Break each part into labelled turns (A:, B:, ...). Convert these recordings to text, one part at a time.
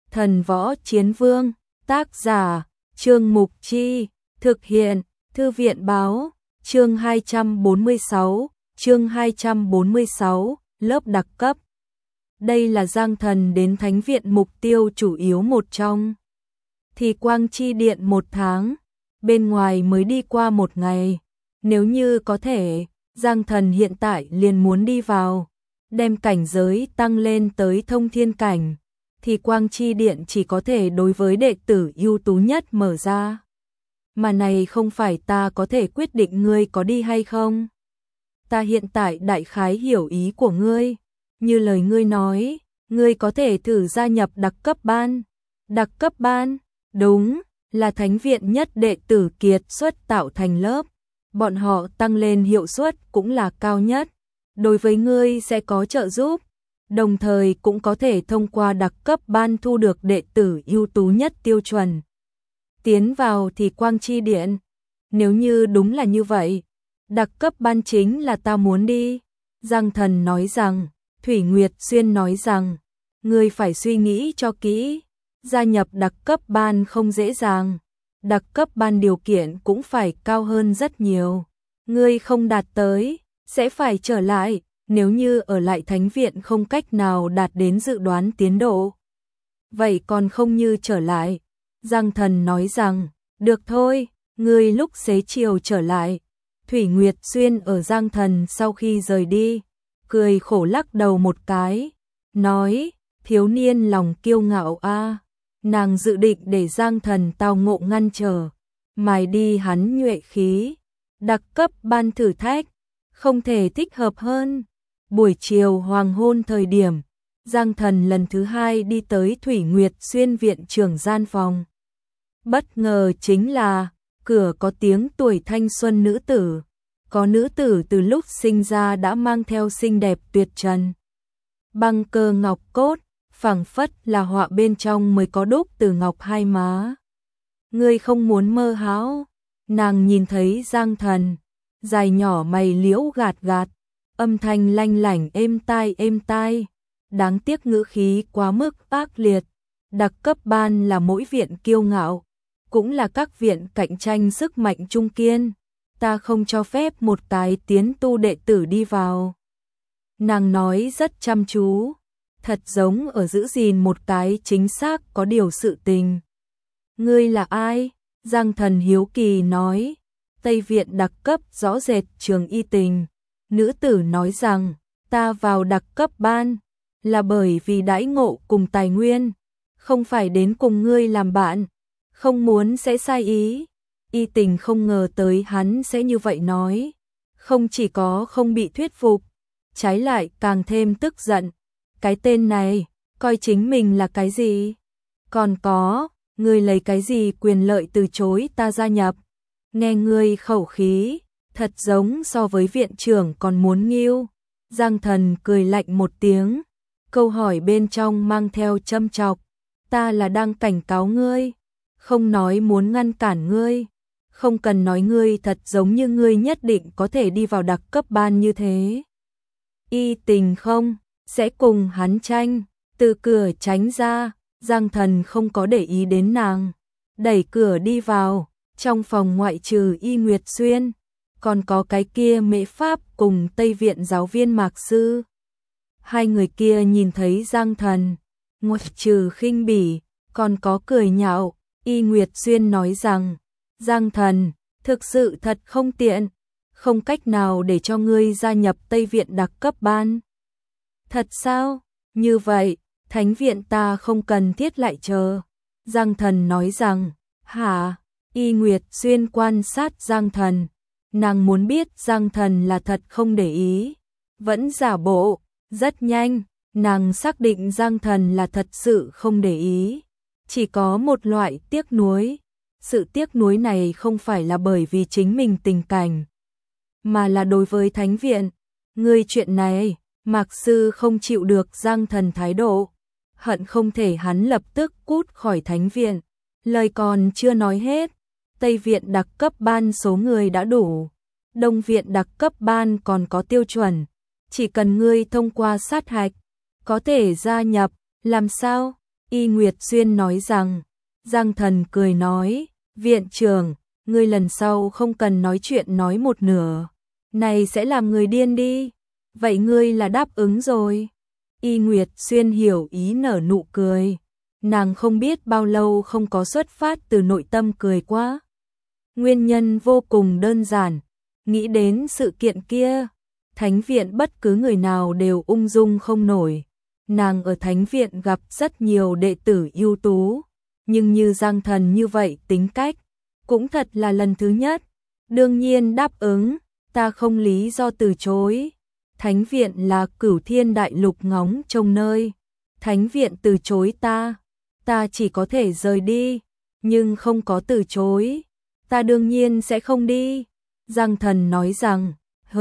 A: Thần Võ Chiến Vương, tác giả, Trương Mục Chi, thực hiện, Thư viện Báo, chương 246, lớp đặc cấp. Đây là Giang Thần đến Thánh Viện mục tiêu chủ yếu một trong. Thì Quang Chi Điện 1 tháng, bên ngoài mới đi qua 1 ngày. Nếu như có thể, Giang Thần hiện tại liền muốn đi vào, đem cảnh giới tăng lên tới thông thiên cảnh. Thì Quang Chi Điện chỉ có thể đối với đệ tử ưu tú nhất mở ra. Mà này không phải ta có thể quyết định ngươi có đi hay không. Ta hiện tại đại khái hiểu ý của ngươi. Như lời ngươi nói, ngươi có thể thử gia nhập đặc cấp ban. Đặc cấp ban, đúng, là Thánh Viện nhất đệ tử kiệt xuất tạo thành lớp. Bọn họ tăng lên hiệu suất cũng là cao nhất. Đối với ngươi sẽ có trợ giúp. Đồng thời cũng có thể thông qua đặc cấp ban thu được đệ tử ưu tú nhất tiêu chuẩn. Tiến vào thì Quang Chi Điện. Nếu như đúng là như vậy, đặc cấp ban chính là ta muốn đi. Giang Thần nói rằng, Thủy Nguyệt Xuyên nói rằng, ngươi phải suy nghĩ cho kỹ. Gia nhập đặc cấp ban không dễ dàng. Đặc cấp ban điều kiện cũng phải cao hơn rất nhiều. Ngươi không đạt tới, sẽ phải trở lại. Nếu như ở lại Thánh Viện không cách nào đạt đến dự đoán tiến độ, vậy còn không như trở lại. Giang Thần nói rằng, được thôi, ngươi lúc xế chiều trở lại. Thủy Nguyệt Xuyên ở Giang Thần sau khi rời đi, cười khổ lắc đầu một cái, nói, thiếu niên lòng kiêu ngạo a. Nàng dự định để Giang Thần tao ngộ ngăn trở, mài đi hắn nhuệ khí. Đặc cấp ban thử thách, không thể thích hợp hơn. Buổi chiều hoàng hôn thời điểm, Giang Thần lần thứ 2 đi tới Thủy Nguyệt Xuyên viện trưởng gian phòng. Bất ngờ chính là, cửa có tiếng tuổi thanh xuân nữ tử. Có nữ tử từ lúc sinh ra đã mang theo xinh đẹp tuyệt trần. Băng cơ ngọc cốt, phảng phất là họa bên trong mới có đúc từ ngọc hai má. Ngươi không muốn mơ hão. Nàng nhìn thấy Giang Thần, dài nhỏ mày liễu gạt gạt. Âm thanh lanh lảnh êm tai, đáng tiếc ngữ khí quá mức ác liệt. Đặc cấp ban là mỗi viện kiêu ngạo, cũng là các viện cạnh tranh sức mạnh trung kiên. Ta không cho phép một cái tiến tu đệ tử đi vào. Nàng nói rất chăm chú, thật giống ở giữ gìn một cái chính xác có điều sự tình. Ngươi là ai? Giang Thần hiếu kỳ nói. Tây Viện đặc cấp rõ rệt Trường Y Tình. Nữ tử nói rằng, ta vào đặc cấp ban, là bởi vì đãi ngộ cùng tài nguyên, không phải đến cùng ngươi làm bạn, không muốn sẽ sai ý. Y Tình không ngờ tới hắn sẽ như vậy nói, không chỉ có không bị thuyết phục, trái lại càng thêm tức giận. Cái tên này, coi chính mình là cái gì? Còn có, ngươi lấy cái gì quyền lợi từ chối ta gia nhập? Nghe ngươi khẩu khí, thật giống so với viện trưởng còn muốn nghêu. Giang Thần cười lạnh một tiếng, câu hỏi bên trong mang theo châm chọc. Ta là đang cảnh cáo ngươi, không nói muốn ngăn cản ngươi, không cần nói ngươi thật giống như ngươi nhất định có thể đi vào đặc cấp ban như thế. Y Tình không, sẽ cùng hắn tranh, từ cửa tránh ra. Giang Thần không có để ý đến nàng, đẩy cửa đi vào. Trong phòng ngoại trừ Y Nguyệt Xuyên, còn có cái kia Mễ Pháp cùng Tây Viện giáo viên Mạc Sư. Hai người kia nhìn thấy Giang Thần, ngoại trừ khinh bỉ, còn có cười nhạo. Y Nguyệt Xuyên nói rằng, Giang Thần, thực sự thật không tiện, không cách nào để cho ngươi gia nhập Tây Viện đặc cấp ban. Thật sao? Như vậy, Thánh Viện ta không cần thiết lại chờ. Giang Thần nói rằng, hả? Y Nguyệt Xuyên quan sát Giang Thần, nàng muốn biết Giang Thần là thật không để ý, vẫn giả bộ. Rất nhanh, nàng xác định Giang Thần là thật sự không để ý. Chỉ có một loại tiếc nuối. Sự tiếc nuối này không phải là bởi vì chính mình tình cảnh, mà là đối với Thánh Viện. Ngươi chuyện này, Mạc Sư không chịu được Giang Thần thái độ, hận không thể hắn lập tức cút khỏi Thánh Viện. Lời còn chưa nói hết, Tây Viện đặc cấp ban số người đã đủ, Đông Viện đặc cấp ban còn có tiêu chuẩn, chỉ cần ngươi thông qua sát hạch, có thể gia nhập. Làm sao? Y Nguyệt Xuyên nói rằng. Giang Thần cười nói, viện trưởng, ngươi lần sau không cần nói chuyện nói một nửa, này sẽ làm người điên đi. Vậy ngươi là đáp ứng rồi. Y Nguyệt Xuyên hiểu ý nở nụ cười. Nàng không biết bao lâu không có xuất phát từ nội tâm cười quá. Nguyên nhân vô cùng đơn giản. Nghĩ đến sự kiện kia, thánh viện bất cứ người nào đều ung dung không nổi. Nàng ở thánh viện gặp rất nhiều đệ tử ưu tú, nhưng như Giang Thần như vậy tính cách, cũng thật là lần thứ nhất. Đương nhiên đáp ứng, ta không lý do từ chối. Thánh viện là Cửu Thiên Đại Lục ngóng trông nơi. Thánh viện từ chối ta chỉ có thể rời đi, nhưng không có từ chối. Ta đương nhiên sẽ không đi. Giang Thần nói rằng,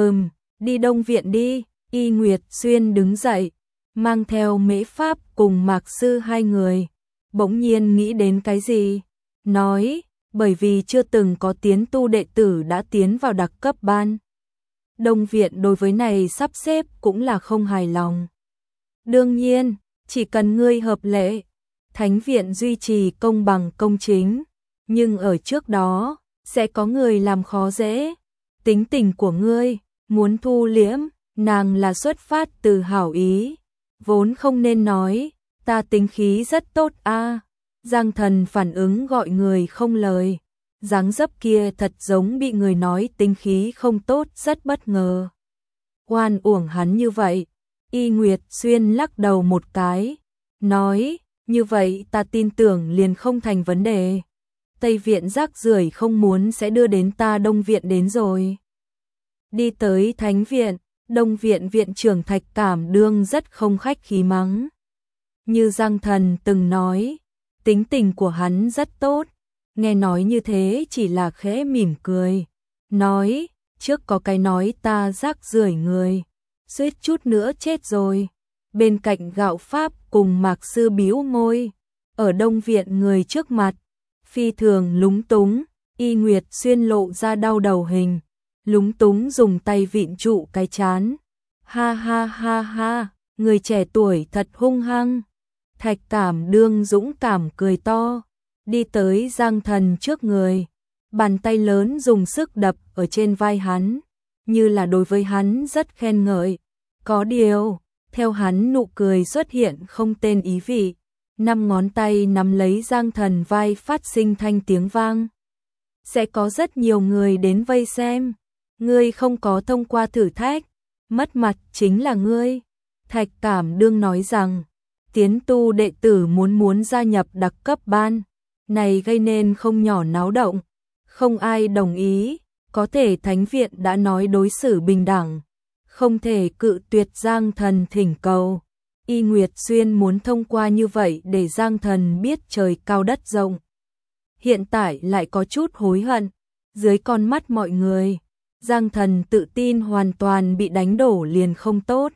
A: đi Đông viện đi. Y Nguyệt Xuyên đứng dậy, mang theo Mễ Pháp cùng Mạc Sư hai người. Bỗng nhiên nghĩ đến cái gì? Nói, bởi vì chưa từng có tiến tu đệ tử đã tiến vào đặc cấp ban. Đông viện đối với này sắp xếp cũng là không hài lòng. Đương nhiên, chỉ cần ngươi hợp lệ, thánh viện duy trì công bằng công chính, nhưng ở trước đó, sẽ có người làm khó dễ. Tính tình của ngươi, muốn thu liễm, nàng là xuất phát từ hảo ý, vốn không nên nói, ta tính khí rất tốt a. Giang Thần phản ứng gọi người không lời, dáng dấp kia thật giống bị người nói tính khí không tốt, rất bất ngờ. Oan uổng hắn như vậy. Y Nguyệt Xuyên lắc đầu một cái, nói, như vậy ta tin tưởng liền không thành vấn đề. Tây viện rác rưởi không muốn sẽ đưa đến ta Đông viện đến rồi. Đi tới thánh viện, Đông viện viện trưởng Thạch Cảm Đương rất không khách khí mắng. Như Giang Thần từng nói, tính tình của hắn rất tốt, nghe nói như thế chỉ là khẽ mỉm cười. Nói, trước có cái nói ta rác rưởi người, suýt chút nữa chết rồi. Bên cạnh Gạo Pháp cùng Mạc Sư bĩu môi, ở Đông viện người trước mặt, phi thường lúng túng. Y Nguyệt Xuyên lộ ra đau đầu hình, lúng túng dùng tay vịn trụ cái chán. Ha ha ha ha, người trẻ tuổi thật hung hăng. Thạch Cảm Đương dũng cảm cười to, đi tới Giang Thần trước người, bàn tay lớn dùng sức đập ở trên vai hắn, như là đối với hắn rất khen ngợi. Có điều, theo hắn nụ cười xuất hiện không tên ý vị, 5 ngón tay nắm lấy Giang Thần vai phát sinh thanh tiếng vang. Sẽ có rất nhiều người đến vây xem, ngươi không có thông qua thử thách, mất mặt chính là ngươi. Thạch Cảm Đương nói rằng, tiến tu đệ tử muốn gia nhập đặc cấp ban, này gây nên không nhỏ náo động, không ai đồng ý, có thể thánh viện đã nói đối xử bình đẳng, không thể cự tuyệt Giang Thần thỉnh cầu. Y Nguyệt Xuyên muốn thông qua như vậy để Giang Thần biết trời cao đất rộng. Hiện tại lại có chút hối hận, dưới con mắt mọi người, Giang Thần tự tin hoàn toàn bị đánh đổ liền không tốt.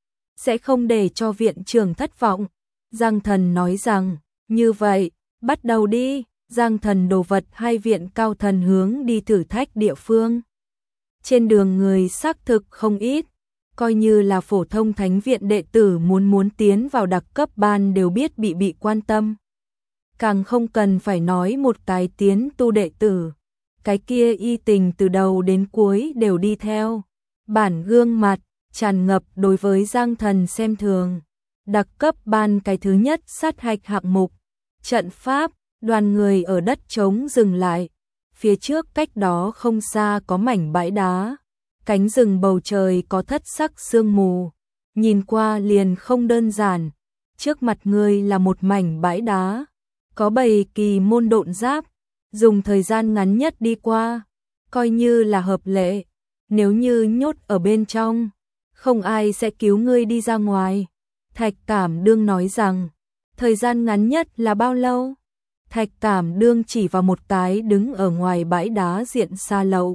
A: Sẽ không để cho viện trưởng thất vọng. Giang Thần nói rằng, như vậy, bắt đầu đi. Giang Thần đồ vật hai viện cao thần hướng đi thử thách địa phương. Trên đường người xác thực không ít, coi như là phổ thông thánh viện đệ tử muốn tiến vào đặc cấp ban đều biết bị quan tâm. Càng không cần phải nói một cái tiến tu đệ tử, cái kia y tình từ đầu đến cuối đều đi theo. Bản gương mặt tràn ngập đối với Giang Thần xem thường. Đặc cấp ban cái thứ nhất sát hạch hạng mục, trận pháp, đoàn người ở đất trống dừng lại. Phía trước cách đó không xa có mảnh bãi đá, cánh rừng bầu trời có thất sắc sương mù, nhìn qua liền không đơn giản. Trước mặt người là một mảnh bãi đá, có bầy kỳ môn độn giáp, dùng thời gian ngắn nhất đi qua, coi như là hợp lệ. Nếu như nhốt ở bên trong, không ai sẽ cứu ngươi đi ra ngoài. Thạch Cảm Đương nói rằng, thời gian ngắn nhất là bao lâu? Thạch Cảm Đương chỉ vào một cái đứng ở ngoài bãi đá diện xa lậu.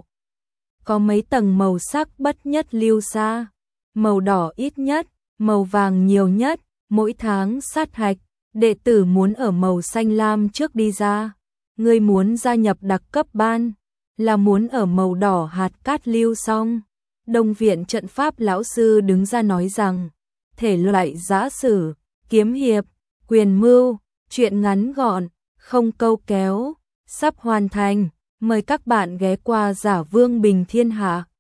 A: Có mấy tầng màu sắc bất nhất lưu xa, màu đỏ ít nhất, màu vàng nhiều nhất, mỗi tháng sát hạch, đệ tử muốn ở màu xanh lam trước đi ra. Ngươi muốn gia nhập đặc cấp ban, là muốn ở màu đỏ hạt cát lưu xong. Đông viện trận pháp lão sư đứng ra nói rằng, thể loại giã sử, kiếm hiệp, quyền mưu, Chuyện ngắn gọn, không câu kéo, sắp hoàn thành. Mời các bạn ghé qua Giả Vương Bình Thiên Hạ.